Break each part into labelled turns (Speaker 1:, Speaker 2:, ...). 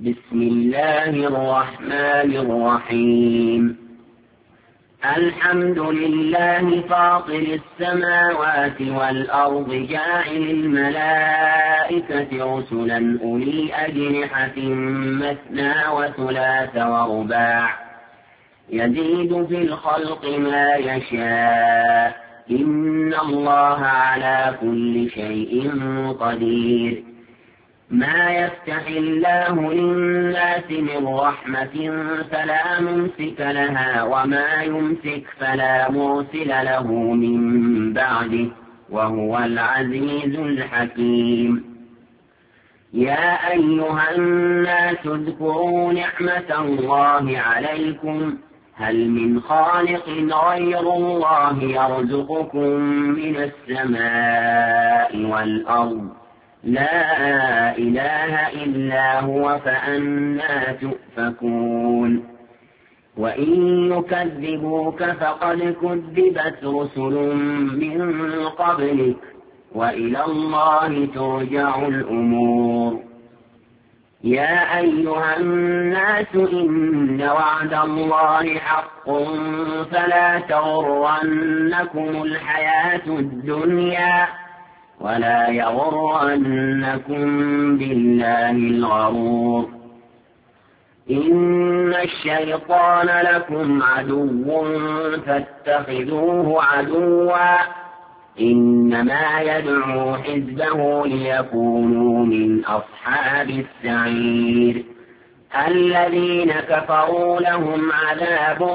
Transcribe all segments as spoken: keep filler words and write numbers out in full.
Speaker 1: بسم الله الرحمن الرحيم. الحمد لله فاطر السماوات والأرض جاعل الملائكة رسلا أولي أجنحة مثنى وثلاث ورباع يزيد في الخلق ما يشاء إن الله على كل شيء قدير. ما يفتح الله للناس من رحمة فلا ممسك لها وما يمسك فلا مرسل له من بعده وهو العزيز الحكيم. يا أيها الناس اذكروا نعمة الله عليكم هل من خالق غير الله يرزقكم من السماء والأرض لا إله إلا هو فأنى تؤفكون. وإن يكذبوك فقد كذبت رسل من قبلك وإلى الله ترجع الأمور. يا أيها الناس إن وعد الله حق فلا تغرنكم الحياة الدنيا ولا يغرنكم بالله الغرور. إن الشيطان لكم عدو فاتخذوه عدوا إنما يدعو حزبه ليكونوا من أصحاب السعير. الذين كفروا لهم عذاب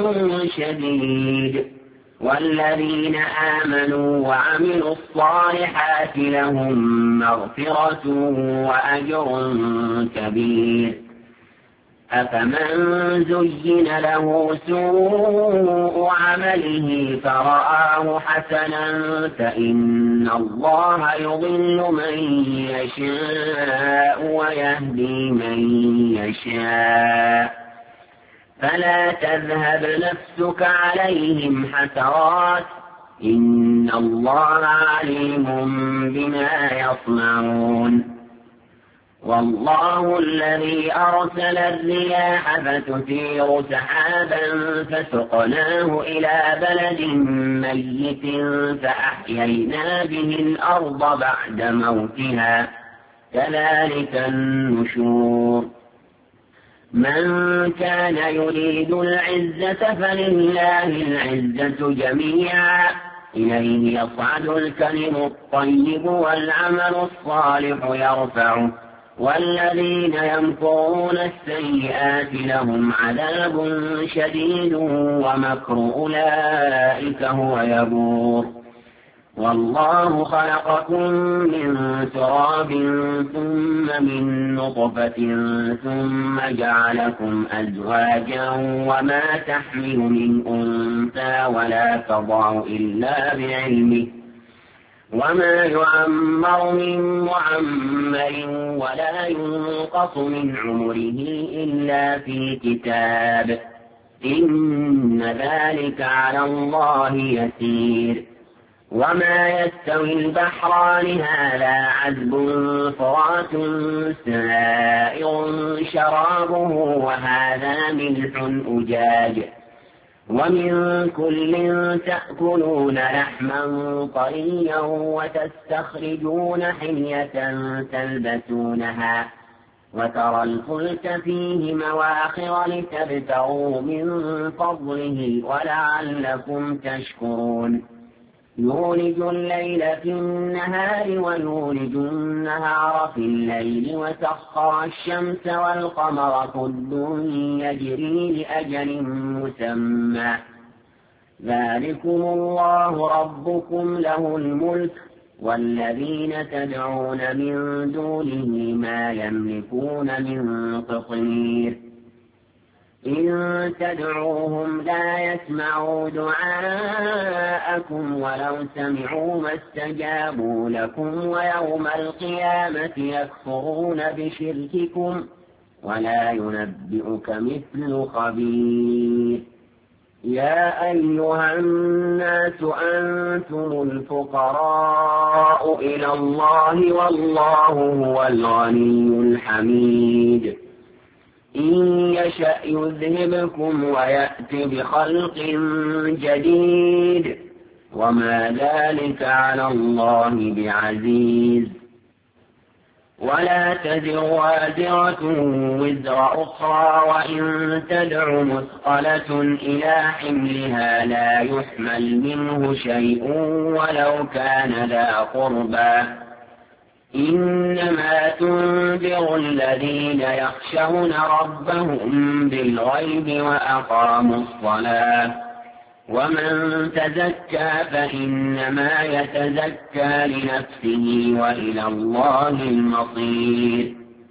Speaker 1: شديد والذين آمنوا وعملوا الصالحات لهم مغفرة وأجر كبير. أفمن زين له سوء عمله فرآه حسنا فإن الله يضل من يشاء ويهدي من يشاء فلا تذهب نفسك عليهم حسرات إن الله عليم بما يصنعون. والله الذي أرسل الرياح فتثير سحابا فسقناه إلى بلد ميت فأحيينا به الأرض بعد موتها كذلك النشور. من كان يريد العزة فلله العزة جميعا إليه يصعد الكلم الطيب والعمل الصالح يرفعه والذين يمكرون السيئات لهم عذاب شديد ومكر أولئك هو يبور. والله خلقكم من تراب ثم من نطفة ثم جعلكم أزواجا وما تحمل من أنثى ولا تضع إلا بعلمه وما يعمر من معمر ولا ينقص من عمره إلا في كتاب إن ذلك على الله يسير. وما يستوي البحران هذا عذب فرات سائغ شرابه وهذا ملح أجاج ومن كل تأكلون لحما طريا وتستخرجون حلية تلبسونها وترى الفلك فيه مواخر لتبتغوا من فضله ولعلكم تشكرون. يولج الليل في النهار ويولج النهار في الليل وسخر الشمس والقمر كل يجري لأجل مسمى ذلكم الله ربكم له الملك والذين تدعون من دونه ما يملكون من قطمير. إن تدعوهم لا يسمعوا دعاءكم ولو سمعوا ما استجابوا لكم ويوم القيامة يكفرون بشرككم ولا ينبئك مثل خبير. يا أيها الناس أنتم الفقراء إلى الله والله هو الغني الحميد إن يشأ يذهبكم ويأت بخلق جديد وما ذلك على الله بعزيز. ولا تزر وازرة وزر أخرى وإن تدع مثقلة إلى حملها لا يحمل منه شيء ولو كان ذا قربى إنما تنذر الذين يخشون ربهم بالغيب وأقاموا الصلاة ومن تزكى فإنما يتزكى لنفسه وإلى الله المصير.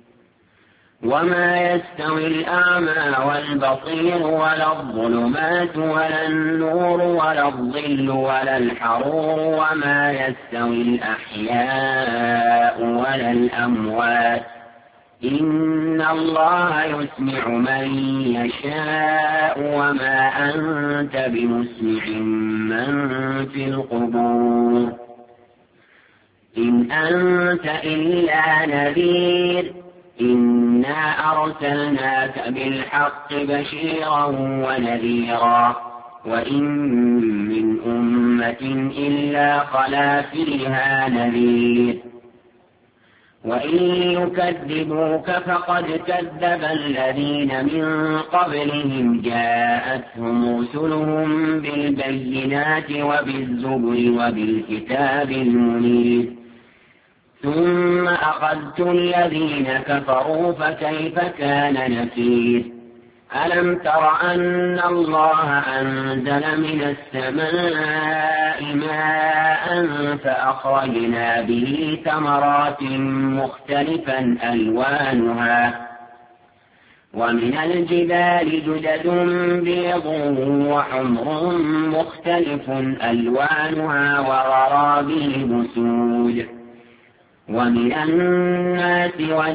Speaker 1: وما يستوي الأعمى والبصير ولا الظلمات ولا النور ولا الظل ولا الحرور وما يستوي الأحياء ولا الأموات إن الله يسمع من يشاء وما أنت بمسمع من في القبور إن أنت إلا نذير إنا أرسلناك بالحق بشيرا ونذيرا وإن من أمة إلا خلا فيها نذير وإن يكذبوك فقد كذب الذين من قبلهم جاءتهم رسلهم بالبينات وبالزبر وبالكتاب المنير ثم أخذت الذين كفروا فكيف كان نكير. ألم تر أن الله أنزل من السماء ماء فأخرجنا به ثمرات مختلفا ألوانها ومن الجبال جدد بيض وحمر مختلف ألوانها وغرابيب سود ومن الناس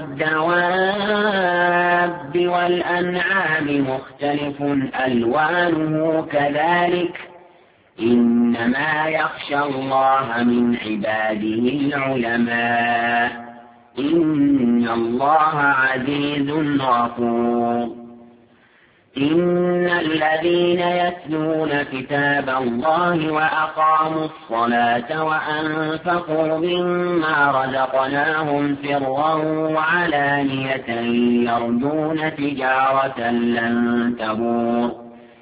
Speaker 1: والدواب والأنعام مختلف ألوانه كذلك إنما يخشى الله من عباده العلماء إن الله عزيز غفور. إن الذين يتلون كتاب الله وأقاموا الصلاة وأنفقوا مما رزقناهم سرا وعلانية يرجون تجارة لن تبور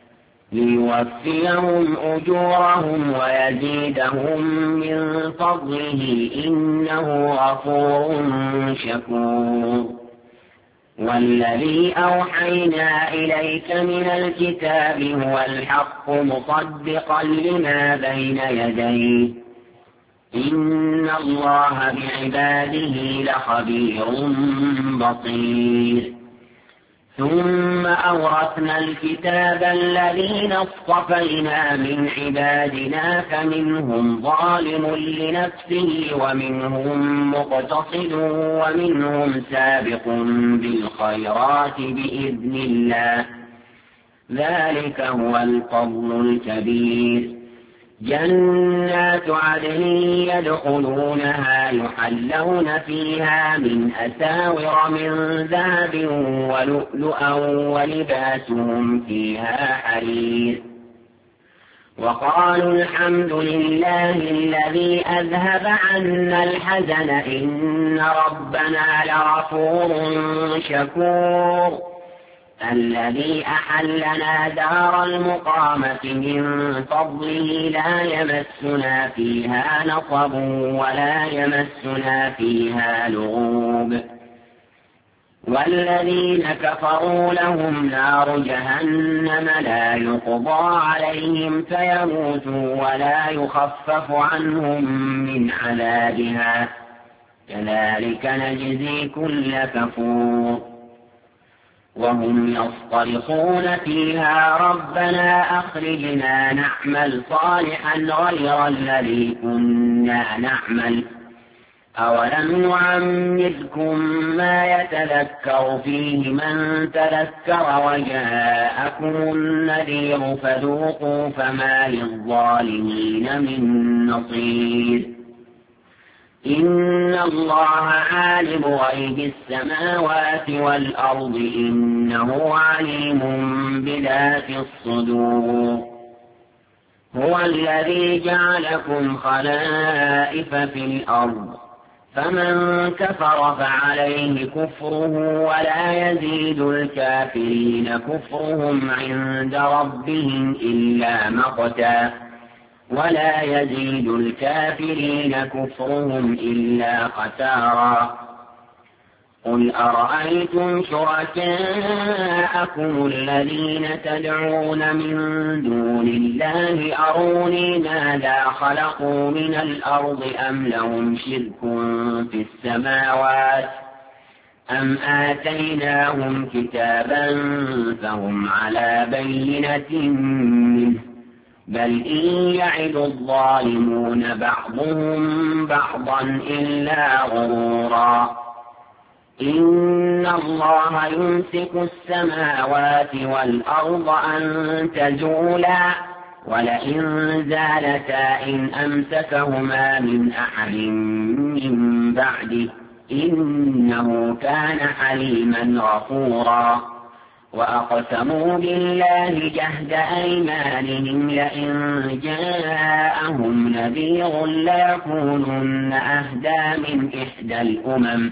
Speaker 1: ليوفيهم أجورهم ويزيدهم من فضله إنه غفور شكور. والذي أوحينا إليك من الكتاب هو الحق مصدقا لما بين يديه إن الله بعباده لخبير بصير. ثم أورثنا الكتاب الذين اصطفينا من عبادنا فمنهم ظالم لنفسه ومنهم مقتصد ومنهم سابق بالخيرات بإذن الله ذلك هو الفضل الكبير. جنات عدن يدخلونها يحلون فيها من أساور من ذهب ولؤلؤا ولباسهم فيها حرير. وقالوا الحمد لله الذي أذهب عنا الحزن إن ربنا لغفور شكور. الذي أحلنا دار المقامة من فضله لا يمسنا فيها نصب ولا يمسنا فيها لغوب. والذين كفروا لهم نار جهنم لا يقضى عليهم فيموتوا ولا يخفف عنهم من عذابها كذلك نجزي كل كفور. وهم يصطرخون فيها ربنا أخرجنا نعمل صالحا غير الذي كنا نعمل أولم نعمركم ما يتذكر فيه من تذكر وجاءكم النذير فذوقوا فما للظالمين من نصير. إن الله عالم غيب السماوات والأرض إنه عليم بذات الصدور هو الذي جعلكم خلائف في الأرض فمن كفر فعليه كفره ولا يزيد الكافرين كفرهم عند ربهم إلا مقتا ولا يزيد الكافرين كفرهم إلا خسارا قل أرأيتم شركاءكم الذين تدعون من دون الله أروني ماذا خلقوا من الأرض أم لهم شرك في السماوات أم آتيناهم كتابا فهم على بينة منه بل إن يعد الظالمون بعضهم بعضا إلا غرورا إن الله يمسك السماوات والأرض أن تزولا ولئن زالتا إن أمسكهما من أحد من بعده إنه كان حليما غفورا وأقسموا بالله جهد أيمانهم لئن جاءهم نذير ليكونن أهدى من إحدى الأمم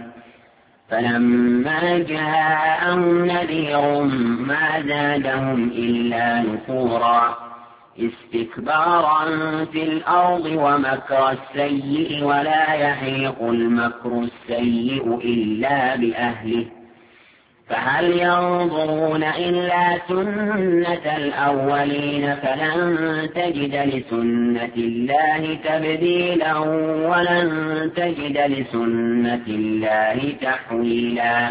Speaker 1: فلما جاءهم نذير ما زادهم إلا نفورا استكبارا في الأرض ومكر السيء ولا يحيق المكر السيء إلا بأهله فهل ينظرون إلا سنة الأولين فلن تجد لسنة الله تبديلا ولن تجد لسنة الله تحويلا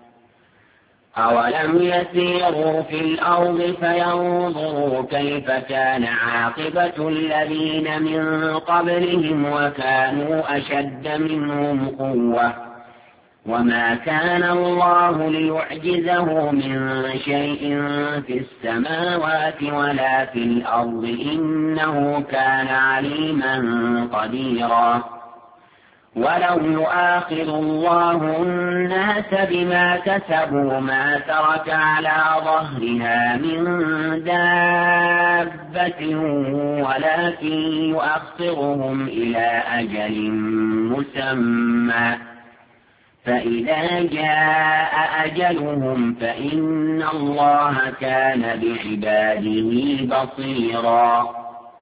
Speaker 1: أولم يسيروا في الأرض فينظروا كيف كان عاقبة الذين من قبلهم وكانوا أشد منهم قوة وما كان الله ليعجزه من شيء في السماوات ولا في الأرض إنه كان عليما قديرا ولو يؤاخذ الله الناس بما كسبوا ما ترك على ظهرها من دابة ولكن يؤخرهم إلى أجل مسمى فإذا جاء أجلهم فإن الله كان بعباده بصيرا